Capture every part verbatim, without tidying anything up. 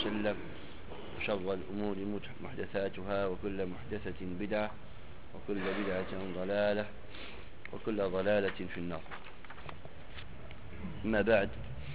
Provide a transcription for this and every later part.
وسلم. وشر الأمور محدثاتها، وكل محدثة بدعة، وكل بدعة ضلالة، وكل ضلالة في النار. أما بعد،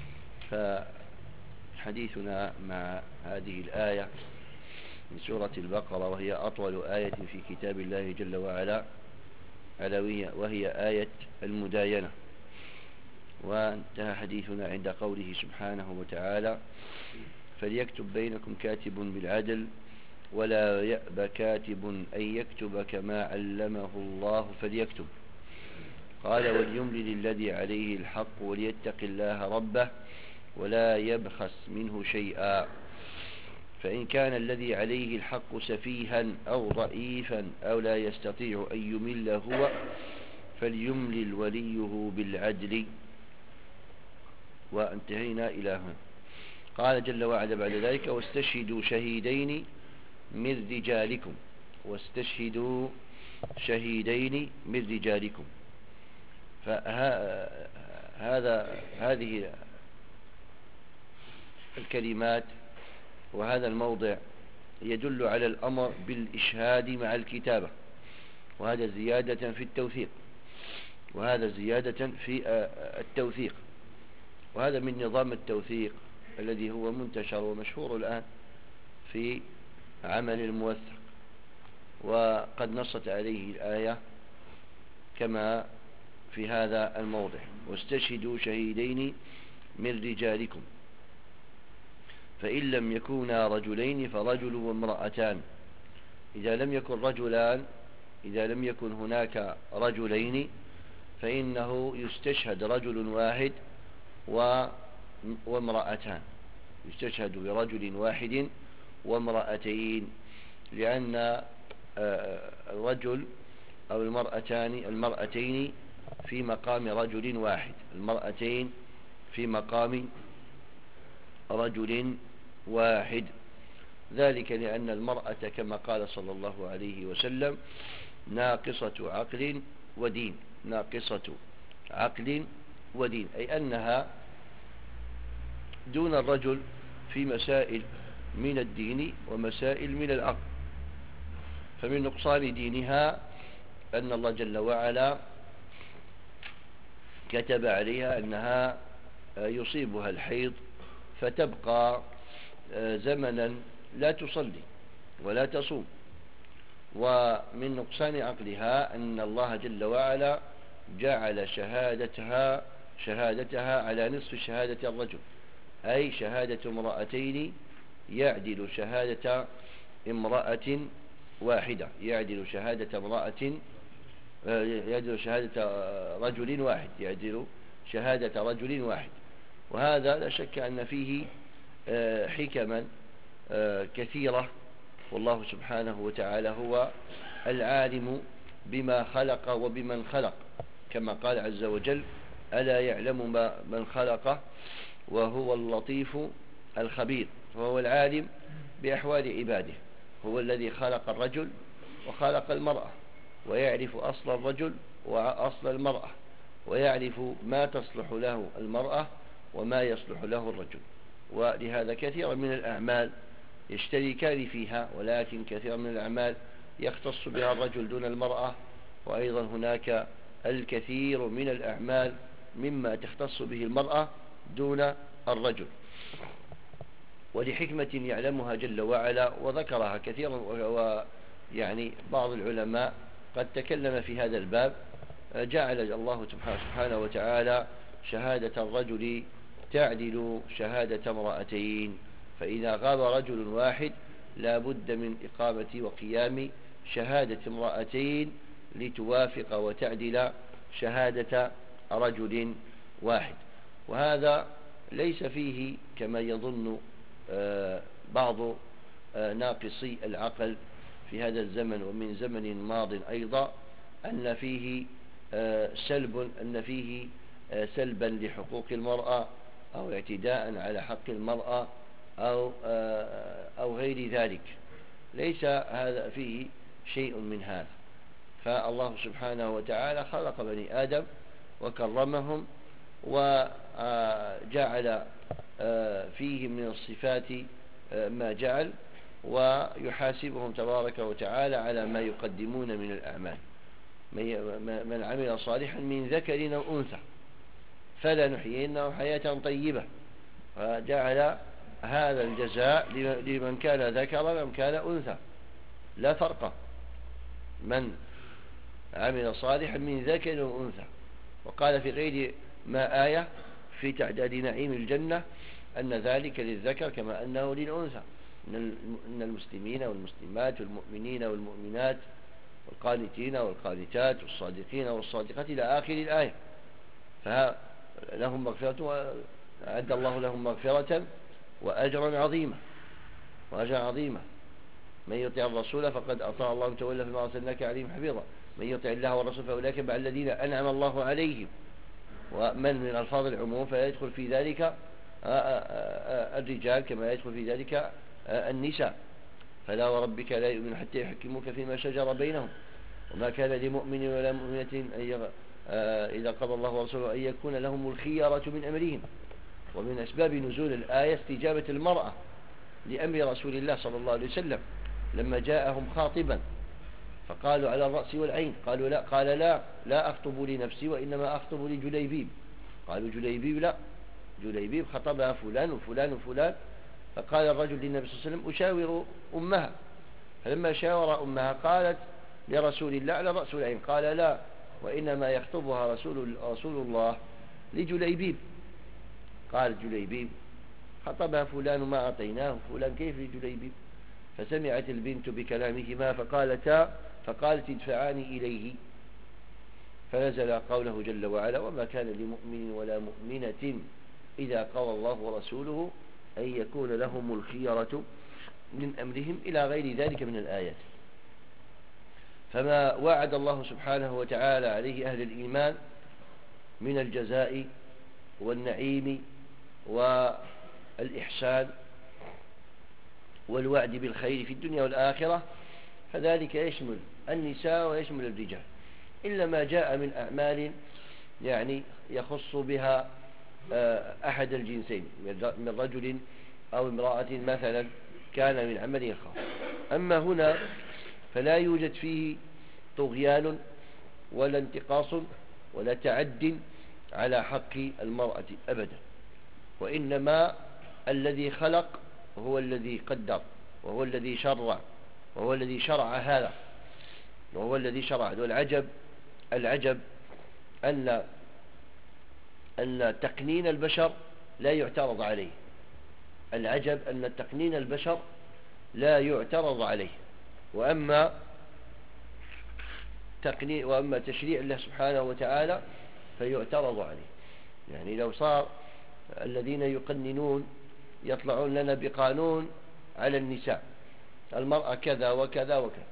فحديثنا مع هذه الآية من سورة البقرة، وهي أطول آية في كتاب الله جل وعلا، وهي آية المداينة. وانتهى حديثنا عند قوله سبحانه وتعالى: فليكتب بينكم كاتب بالعدل ولا يأبى كاتب أن يكتب كما علمه الله فليكتب. قال: وليملل الذي عليه الحق وليتق الله ربه ولا يبخس منه شيئا، فإن كان الذي عليه الحق سفيها أو ضعيفا أو لا يستطيع أن يمل هو فليملل وليه بالعدل. وانتهينا إلى هنا. قال جل وعلا بعد ذلك: واستشهدوا شهيدين من رجالكم واستشهدوا شهيدين من رجالكم. فهذا هذه الكلمات وهذا الموضع يدل على الأمر بالإشهاد مع الكتابة، وهذا زيادة في التوثيق وهذا زيادة في التوثيق وهذا من نظام التوثيق الذي هو منتشر ومشهور الآن في عمل الموثق، وقد نصت عليه الآية كما في هذا الموضع: واستشهدوا شهيدين من رجالكم، فإن لم يكونا رجلين فرجل وامرأتان. إذا لم يكن رجلان إذا لم يكن هناك رجلين فإنه يستشهد رجل واحد وامرأتان، يستشهد برجل واحد وامرأتين، لأن الرجل أو المرأتان المرأتين في مقام رجل واحد المرأتين في مقام رجل واحد. ذلك لأن المرأة كما قال صلى الله عليه وسلم: ناقصة عقل ودين ناقصة عقل ودين أي أنها دون الرجل في مسائل من الدين ومسائل من العقل. فمن نقصان دينها أن الله جل وعلا كتب عليها أنها يصيبها الحيض فتبقى زمنا لا تصلي ولا تصوم. ومن نقصان عقلها أن الله جل وعلا جعل شهادتها شهادتها على نصف شهادة الرجل، أي شهادة امرأتين يعدل شهادة امرأة واحدة يعدل شهادة امرأة يعدل شهادة رجل واحد يعدل شهادة رجل واحد. وهذا لا شك أن فيه حكما كثيرة، والله سبحانه وتعالى هو العالم بما خلق وبمن خلق، كما قال عز وجل: ألا يعلم ما من خلق وهو اللطيف الخبير. فهو العالم بأحوال عباده، هو الذي خلق الرجل وخلق المرأة، ويعرف أصل الرجل وأصل المرأة، ويعرف ما تصلح له المرأة وما يصلح له الرجل. ولهذا كثيرا من الأعمال يشتركان فيها، ولكن كثيرا من الأعمال يختص بها الرجل دون المرأة، وأيضا هناك الكثير من الأعمال مما تختص به المرأة دون الرجل، ولحكمة يعلمها جل وعلا وذكرها كثيرا. ويعني بعض العلماء قد تكلم في هذا الباب، جعل الله سبحانه وتعالى شهادة الرجل تعدل شهادة امرأتين، فإذا غاب رجل واحد لا بد من إقامة وقيام شهادة امرأتين لتوافق وتعدل شهادة رجل واحد. وهذا ليس فيه كما يظن بعض ناقصي العقل في هذا الزمن ومن زمن ماض أيضا أن فيه سلب أن فيه سلبا لحقوق المرأة أو اعتداء على حق المرأة أو أو غير ذلك. ليس هذا فيه شيء من هذا. فالله سبحانه وتعالى خلق بني آدم وكرمهم وجعل فيهم من الصفات ما جعل، ويحاسبهم تبارك وتعالى على ما يقدمون من الأعمال. من عمل صالحا من ذكر أو أنثى فلنحيينه حياة طيبة، فجعل هذا الجزاء لمن كان ذكرا أم كان أنثى لا فرق، من عمل صالحا من ذكر أو أنثى. وقال في غير ما آية في تعداد نعيم الجنة أن ذلك للذكر كما أنه للأنثى، إن المسلمين والمسلمات والمؤمنين والمؤمنات والقانتين والقانتات والصادقين والصادقات إلى آخر الآية، فلهم مغفرة، وأعد الله لهم مغفرة وأجرا عظيما وأجرا عظيما. من يطع الرسول فقد أطاع الله وتولى فما أرسلناك عليهم حفيظا، من يطع الله والرسول فأولئك مع الذين أنعم الله عليهم. ومن من ألفاظ العموم فيدخل في ذلك الرجال كما يدخل في ذلك النساء. فلا وربك لا يؤمن حتى يحكموك فيما شجر بينهم وما كان لمؤمن ولا مؤمنة إذا قضى الله ورسوله أن يكون لهم الخيرة من أمرهم. ومن أسباب نزول الآية استجابة المرأة لأمر رسول الله صلى الله عليه وسلم لما جاءهم خاطبا فقالوا على الرأس والعين، قالوا لا، قال لا لا أخطب لنفسي وإنما أخطب لجليبيب. قالوا جليبيب لا، جليبيب خطبها فلان وفلان وفلان. فقال الرجل للنبي صلى الله عليه وسلم أشاور أمها، فلما شاور أمها قالت لرسول الله على الرأس والعين، قال لا، وإنما يخطبها رسول, رسول الله لجليبيب. قال جليبيب خطبها فلان ما أعطيناه، فلان كيف لجليبيب؟ فسمعت البنت بكلامهما فقالتا فقالت ادفعاني إليه، فنزل قوله جل وعلا وما كان لمؤمن ولا مؤمنة إذا قضى الله ورسوله أن يكون لهم الخيرة من أمرهم إلى غير ذلك من الآيات. فما وعد الله سبحانه وتعالى عليه أهل الإيمان من الجزاء والنعيم والإحسان والوعد بالخير في الدنيا والآخرة، فذلك يشمل النساء ويشمل الرجال، إلا ما جاء من أعمال يعني يخص بها أحد الجنسين من رجل أو امرأة مثلا كان من عمل خاص. أما هنا فلا يوجد فيه طغيان ولا انتقاص ولا تعد على حق المرأة أبدا، وإنما الذي خلق هو الذي قدر وهو الذي شرع وهو الذي شرع هذا وهو الذي شرع. والعجب العجب أن أن تقنين البشر لا يعترض عليه، العجب أن تقنين البشر لا يعترض عليه، وأما تقنين وأما تشريع الله سبحانه وتعالى فيعترض عليه. يعني لو صار الذين يقننون يطلعون لنا بقانون على النساء، المرأة كذا وكذا وكذا،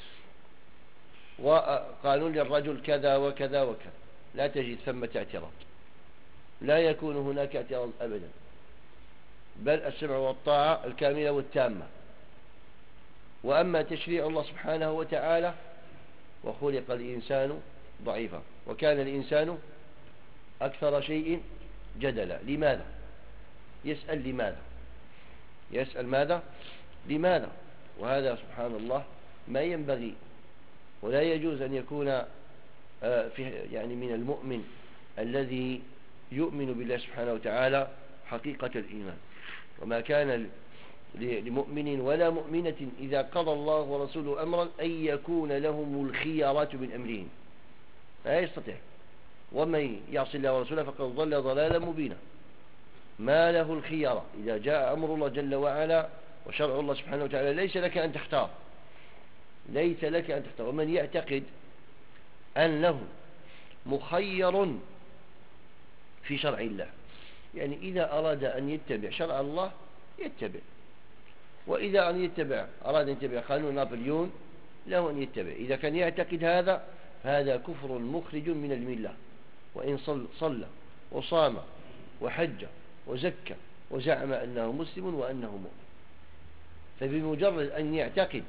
وقانون للرجل كذا وكذا وكذا، لا تجد ثمة اعتراض، لا يكون هناك اعتراض أبدا، بل السمع والطاعة الكاملة والتامة. وأما تشريع الله سبحانه وتعالى وخلق الإنسان ضعيفا وكان الإنسان أكثر شيء جدلا. لماذا؟ يسأل لماذا، يسأل ماذا لماذا. وهذا سبحان الله ما ينبغي ولا يجوز أن يكون في يعني من المؤمن الذي يؤمن بالله سبحانه وتعالى حقيقة الإيمان. وما كان لمؤمن ولا مؤمنة إذا قضى الله ورسوله أمرا أن يكون لهم الخيارة من أمرهم، لا يستطيع. ومن يعصي الله ورسوله فقد ضل ضلالا مبينا. ما له الخيارة إذا جاء أمر الله جل وعلا وشرع الله سبحانه وتعالى، ليس لك أن تختار، ليس لك أن تختار. ومن يعتقد أنه مخير في شرع الله، يعني إذا أراد أن يتبع شرع الله يتبع، وإذا أن يتبع أراد أن يتبع قانون نابليون له أن يتبع. إذا كان يعتقد هذا فهذا كفر مخرج من الملة، وإن صلى, صلى وصام وحج وزكى وزعم أنه مسلم وأنه مؤمن. فبمجرد أن يعتقد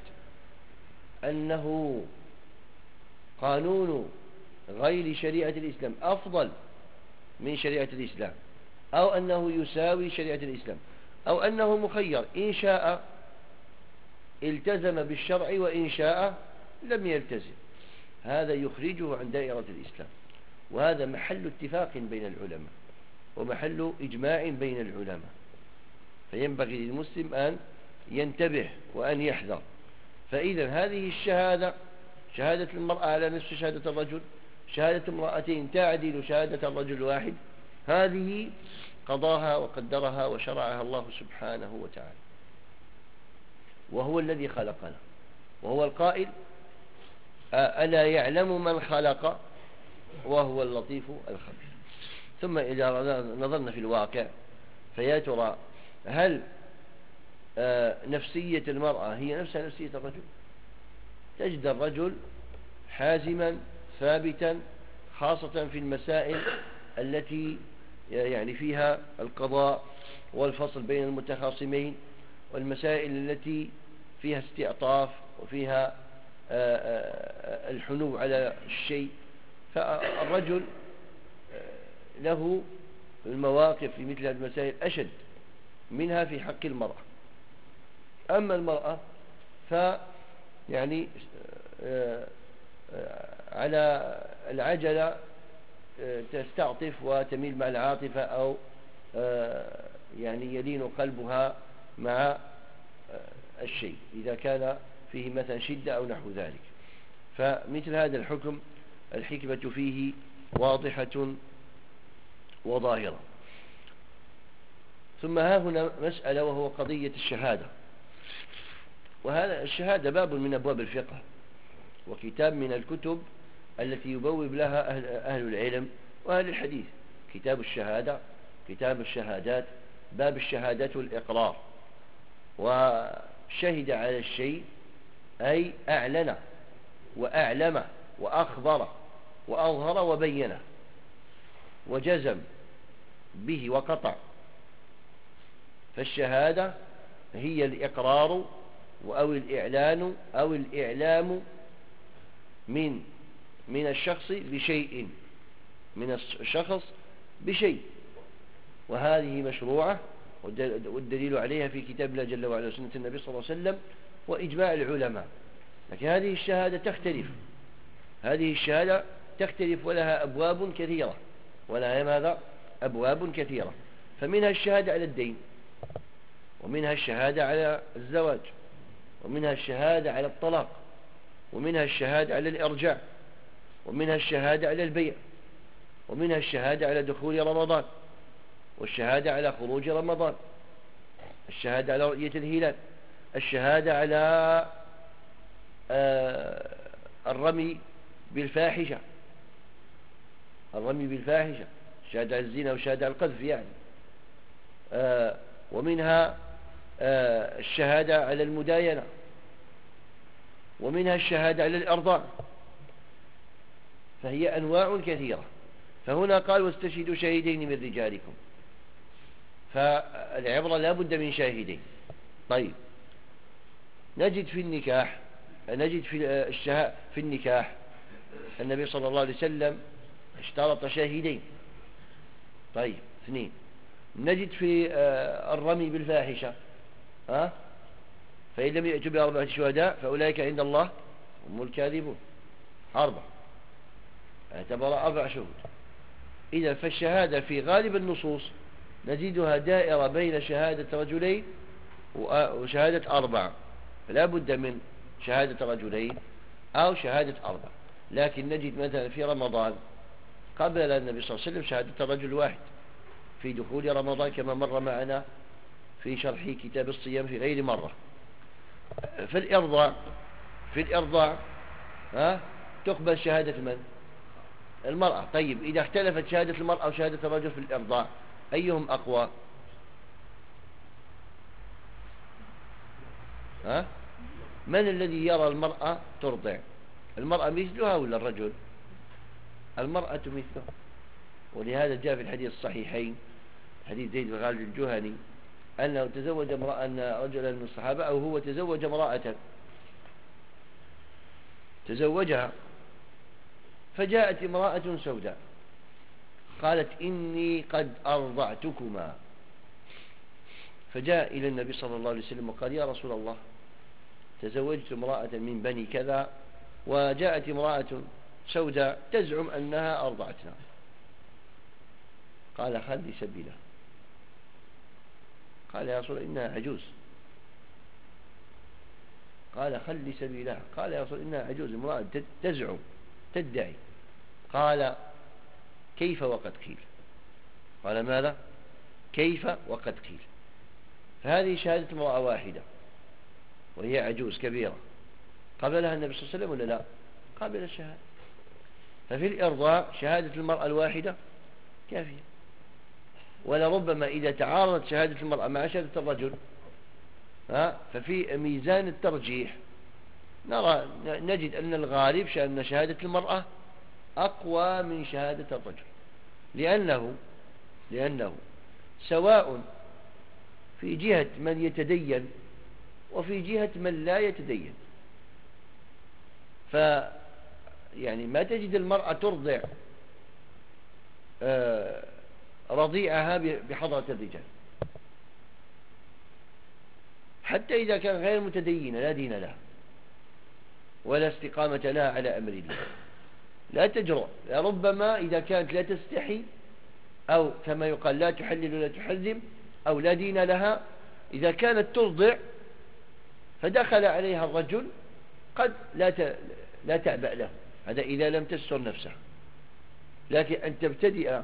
أنه قانون غير شريعة الإسلام أفضل من شريعة الإسلام، أو أنه يساوي شريعة الإسلام، أو أنه مخير، إن شاء التزم بالشرع وإن شاء لم يلتزم. هذا يخرجه عن دائرة الإسلام، وهذا محل اتفاق بين العلماء ومحل إجماع بين العلماء. فينبغي للمسلم أن ينتبه وأن يحذر. فإذا هذه الشهادة، شهادة المرأة على نصف شهادة الرجل، شهادة امرأتين تعدل شهادة الرجل الواحد، هذه قضاها وقدرها وشرعها الله سبحانه وتعالى، وهو الذي خلقنا، وهو القائل: ألا يعلم من خلق وهو اللطيف الخبير. ثم إذا نظرنا في الواقع فيا ترى هل نفسية المرأة هي نفسها نفسية الرجل؟ تجد الرجل حازما ثابتا، خاصة في المسائل التي يعني فيها القضاء والفصل بين المتخاصمين، والمسائل التي فيها استعطاف وفيها الحنو على الشيء. فالرجل له المواقف في مثل هذه المسائل أشد منها في حق المرأة. أما المرأة فيعني على العجلة تستعطف وتميل مع العاطفة، أو يعني يلين قلبها مع الشيء إذا كان فيه مثلا شدة أو نحو ذلك. فمثل هذا الحكم الحكمة فيه واضحة وظاهرة. ثم ها هنا مسألة، وهو قضية الشهادة. وهذا الشهادة باب من أبواب الفقه، وكتاب من الكتب التي يبوب لها أهل, أهل العلم وأهل الحديث. كتاب الشهادة، كتاب الشهادات، باب الشهادات الإقرار. وشهد على الشيء أي أعلن وأعلم وأخبر وأظهر وبينه وجزم به وقطع. فالشهادة هي الإقرار أو الإعلان أو الإعلام من من الشخص بشيء، من الشخص بشيء، وهذه مشروعة، والدليل عليها في كتاب الله جل وعلا وسنة النبي صلى الله عليه وسلم وإجماع العلماء. لكن هذه الشهادة تختلف، هذه الشهادة تختلف ولها أبواب كثيرة، ولها ماذا؟ أبواب كثيرة. فمنها الشهادة على الدين، ومنها الشهادة على الزواج، ومنها الشهادة على الطلاق، ومنها الشهادة على الإرجاع، ومنها الشهادة على البيع، ومنها الشهادة على دخول رمضان، والشهادة على خروج رمضان، الشهادة على رؤية الهلال، الشهادة على آه الرمي بالفاحشة، الرمي بالفاحشة، شهادة على الزنا وشهادة على القذف يعني. آه ومنها آه الشهادة على المداينة، ومنها الشهادة على الإرضاع. فهي أنواع كثيرة. فهنا قال: واستشهدوا شهيدين من رجالكم. فالعبرة لا بد من شاهدين. طيب، نجد في النكاح، نجد في الشهاء في النكاح النبي صلى الله عليه وسلم اشترط شاهدين. طيب، اثنين. نجد في الرمي بالفاحشة، ها؟ فإن لم يأتوا بأربعة شهداء فأولئك عند الله هم الكاذبون. أربع، اعتبر أربع شهود. إذا فالشهادة في غالب النصوص نجدها دائرة بين شهادة رجلين وشهادة أربعة، فلا بد من شهادة رجلين أو شهادة أربعة. لكن نجد مثلا في رمضان قبل النبي صلى الله عليه وسلم شهادة رجل واحد في دخول رمضان، كما مر معنا في شرح كتاب الصيام في غير مرة. في الإرضاع، في الإرضاع ها تقبل شهادة من؟ المرأة. طيب، إذا اختلفت شهادة المرأة وشهادة الرجل في الإرضاع أيهم أقوى؟ ها؟ من الذي يرى المرأة ترضع؟ المرأة مثلها ولا الرجل؟ المرأة مثله. ولهذا جاء في الحديث الصحيحين حديث زيد بن خالد الجهني أنه تزوج امرأة، أن رجلا من الصحابة أو هو تزوج امرأة، تزوجها، فجاءت امرأة سوداء قالت: إني قد أرضعتكما. فجاء إلى النبي صلى الله عليه وسلم وقال يا رسول الله تزوجت امرأة من بني كذا، وجاءت امرأة سوداء تزعم أنها أرضعتنا. قال خلي سبيلها. قال يا رسول إنها عجوز. قال خلي سبيلها. قال يا رسول إنها عجوز، امرأة تزعم تدعي. قال كيف وقد قيل. قال ماذا؟ كيف وقد قيل. فهذه شهادة امرأة واحدة وهي عجوز كبيرة، قبلها النبي صلى الله عليه وسلم ولا لا؟ قبل الشهادة. ففي الإرضاع شهادة المرأة الواحدة كافية. ولربما إذا تعارضت شهادة المرأة مع شهادة الرجل ها ففي ميزان الترجيح نرى نجد أن الغالب أن شهادة المرأة أقوى من شهادة الرجل، لأنه لأنه سواء في جهة من يتدين وفي جهة من لا يتدين. ف يعني ما تجد المرأة ترضع رضيعها بحضرة الرجال، حتى إذا كان غير متدينة لا دين لها ولا استقامة لها على أمر الله، لا تجرؤ. ربما إذا كانت لا تستحي أو كما يقال لا تحلل ولا تحرم أو لا دين لها، إذا كانت ترضع فدخل عليها الرجل قد لا لا تعبأ له، هذا إذا لم تستر نفسها. لكن أن تبتدئ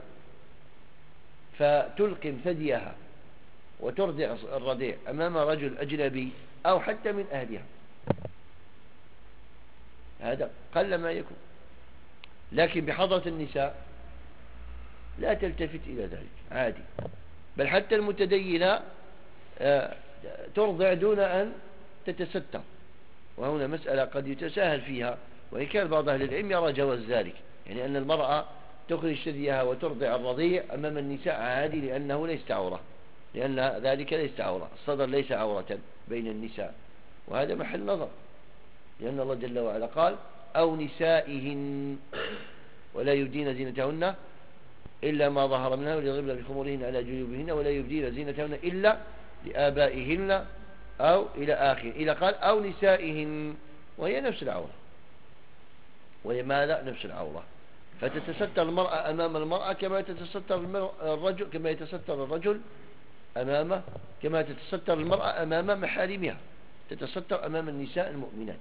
فتلقم ثديها وترضع الرضيع أمام رجل أجنبي أو حتى من أهلها، هذا قل ما يكون. لكن بحضرة النساء لا تلتفت إلى ذلك عادي، بل حتى المتدينة ترضع دون أن تتستر. وهنا مسألة قد يتساهل فيها، وإن كان بعض أهل العلم يرى جواز ذلك، يعني أن المرأة تخرج ثديها وترضع الرضيع أمام النساء عادي، لأنه ليس عورة، لأن ذلك ليس عورة، الصدر ليس عورة بين النساء، وهذا محل نظر، لأن الله جل وعلا قال أو نسائهن ولا يبدين زينتهن إلا ما ظهر منها وليضربن بخمورهن على جيوبهن ولا يبدين زينتهن إلا لآبائهن أو إلى آخر، إلى قال أو نسائهن، وهي نفس العورة، وهي ماذا؟ نفس العورة. فتتستر المرأة أمام المرأة كما يتستر الرجل كما يتستر الرجل أمامه، كما تتستر المرأة أمام محارمها، تتستر أمام النساء المؤمنات،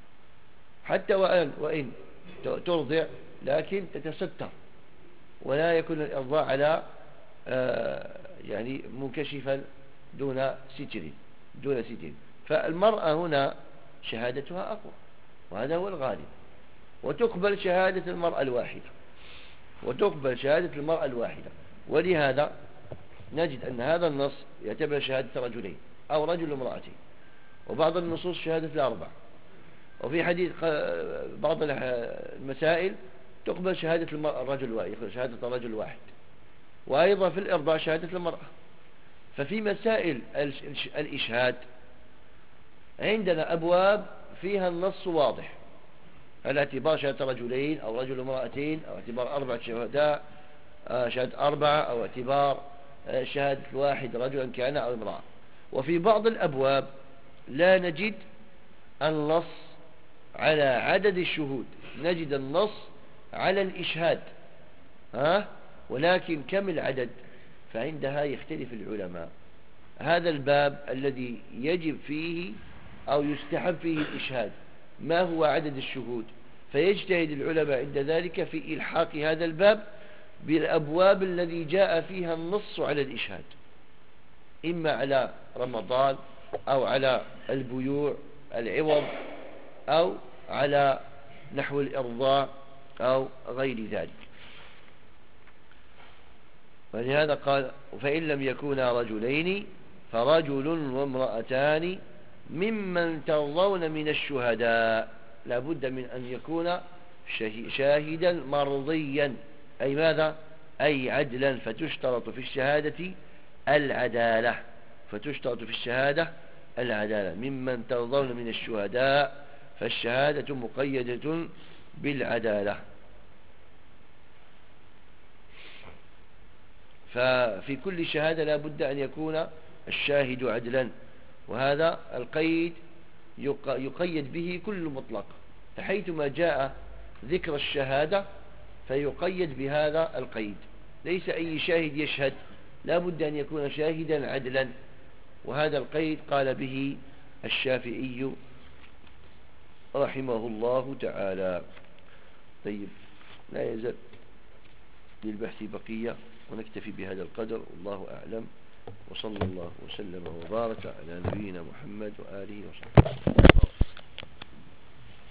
حتى وأن وإن ترضع لكن تتستر، ولا يكون الإرضاع على آه يعني منكشفا دون ستر دون ستر. فالمرأة هنا شهادتها أقوى، وهذا هو الغالب. وتقبل شهادة المرأة الواحدة وتقبل شهادة المرأة الواحدة ولهذا نجد أن هذا النص يعتبر شهادة رجلين أو رجل وامرأتين، وبعض النصوص شهادة الأربع، وفي حديث بعض المسائل تقبل شهادة الرجل واحد، شهادة الرجل واحد، وأيضا في الإرضاع شهادة المرأة. ففي مسائل الإشهاد عندنا أبواب فيها النص واضح، هل اعتبار شهادة رجلين أو رجل وامرأتين أو اعتبار أربعة شهداء شهادة أربعة أو اعتبار شهادة واحد رجلا كان أو امرأة. وفي بعض الأبواب لا نجد النص على عدد الشهود، نجد النص على الإشهاد ها ولكن كم العدد؟ فعندها يختلف العلماء. هذا الباب الذي يجب فيه أو يستحب فيه الإشهاد، ما هو عدد الشهود؟ فيجتهد العلماء عند ذلك في إلحاق هذا الباب بالأبواب الذي جاء فيها النص على الإشهاد، إما على رمضان أو على البيوع العوض أو على نحو الإرضاع أو غير ذلك. ولهذا قال فإن لم يكونا رجلين فرجل وامرأتان ممن ترضون من الشهداء، لابد من أن يكون شاهدا مرضيا، أي ماذا؟ أي عدلا. فتشترط في الشهادة العدالة فتشترط في الشهادة العدالة ممن ترضون من الشهداء، فالشهادة مقيدة بالعدالة. ففي كل شهادة لا بد أن يكون الشاهد عدلا. وهذا القيد يقيد به كل مطلق، حيثما جاء ذكر الشهادة فيقيد بهذا القيد، ليس أي شاهد يشهد، لا بد أن يكون شاهدا عدلا. وهذا القيد قال به الشافعي رحمه الله تعالى. طيب، لا يزال للبحث بقية، ونكتفي بهذا القدر، والله أعلم، وصلى الله وسلم وبارك على نبينا محمد وآله وصحبه.